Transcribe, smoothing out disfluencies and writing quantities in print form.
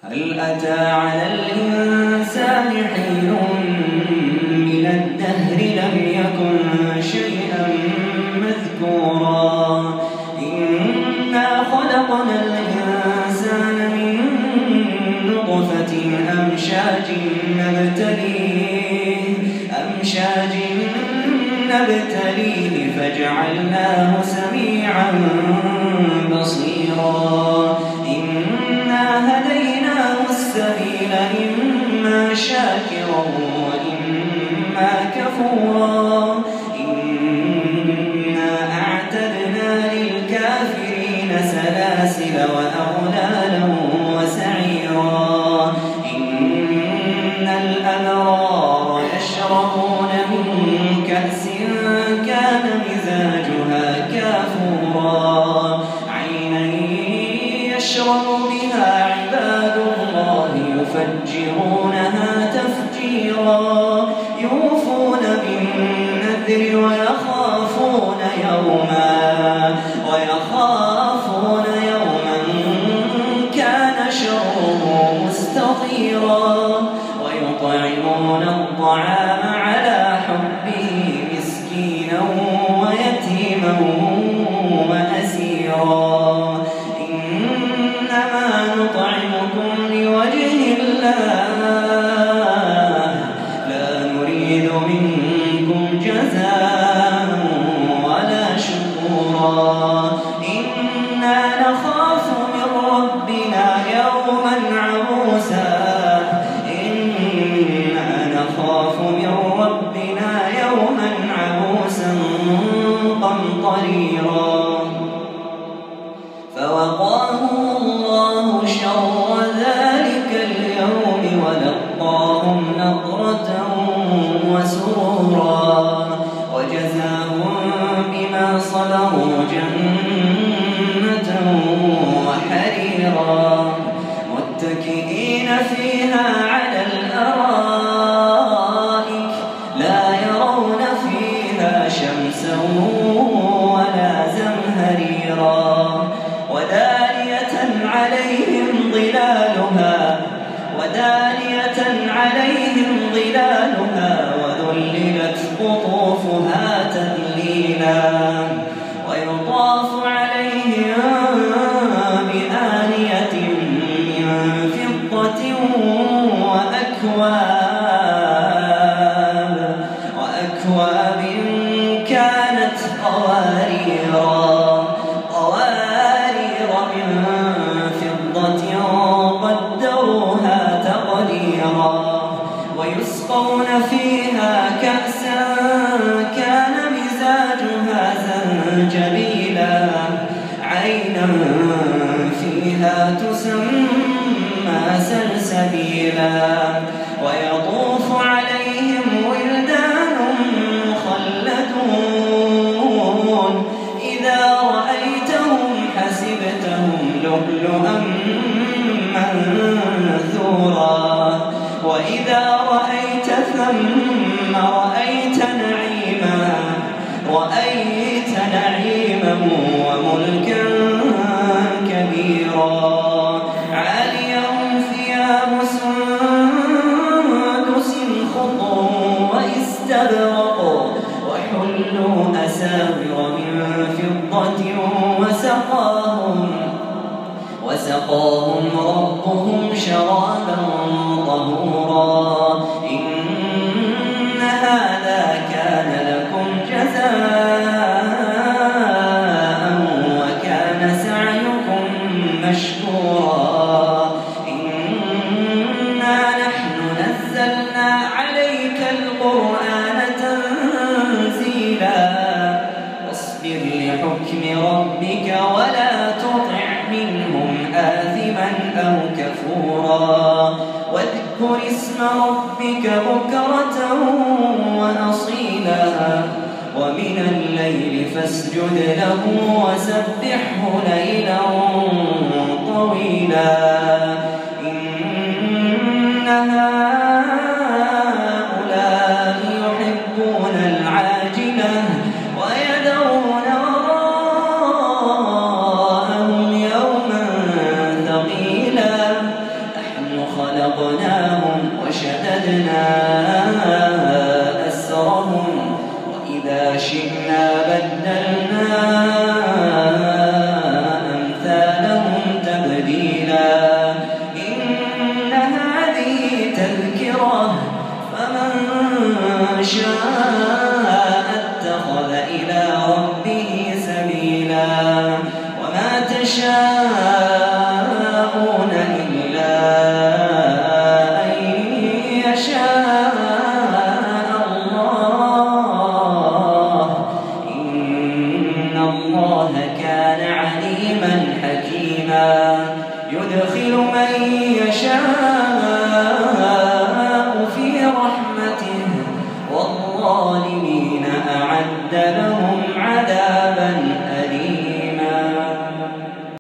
هل أتى على الإنسان حين من الدهر لم يكن شيئا مذكورا إنا خلقنا الإنسان من نطفة أمشاج نبتليه فجعلناه سميعا بصيرا إنا هديناه السبيل إما شاكرا وإما كفورا إنا أعتدنا للكافرين سلاسل وأغلالا وسعيرا إن الأبرار يشربون من كأس كان مزاجها كافورا عينا يشرب بها عباد الله يفجرونها تفجيرا يوفون بالنذر ويخافون يوما كان شره مستطيرا ويطعمون الطعام على حبه مسكينا ويتيما وأسيرا إنما نطعمكم لوجه الله لا نريد منكم جزاء ولا شكورا إنا نخاف من ربنا يوما عبوسا قمطريرا فوقاهم الله شر ذلك اليوم ولقاهم نضرة وسرورا وجزاهم بما صبروا جنة وحريرا متكئين فيها على الأرائك لا يرون فيها شمسا ولا زمهريرا ودانية عليهم ظلالها وذللت قطوفها تذليلا ويطاف عليهم بآنية من فضة وأكواب كانت قوارير من فضة قدروها تقديرا ويسقون فيها كأسا كان مزاجها زنجبيلا عينا فيها تسمى سلسبيلا ويطوف عليهم ولدان مخلدون إذا رأيتهم حسبتهم لؤلؤا منثورا وإذا رأيت ثم رأيت نعيما وملكا كبيرا عاليهم ثياب سندس خضر واستبرق وحلوا أساور من فضة وسقاهم ربهم شرابا طهورا إن هذا كان لكم جزاء وكان سعيكم مشكورا إنا نحن نزلنا عليك القرآن تنزيلا واصبر لحكم ربك ولا تطع منهم آثما أو كفورا واذكر اسم ربك بكرة وأصيلا ومن الليل فاسجد له وسبحه ليلا طويلا إن هؤلاء يحبون العاجلة ويذرون وراءهم يوما ثقيلا شاء اتخذ إلى ربه سبيلا وما تشاءون إلا أن يشاء الله إن الله كان عليما حكيما يدخل من يشاء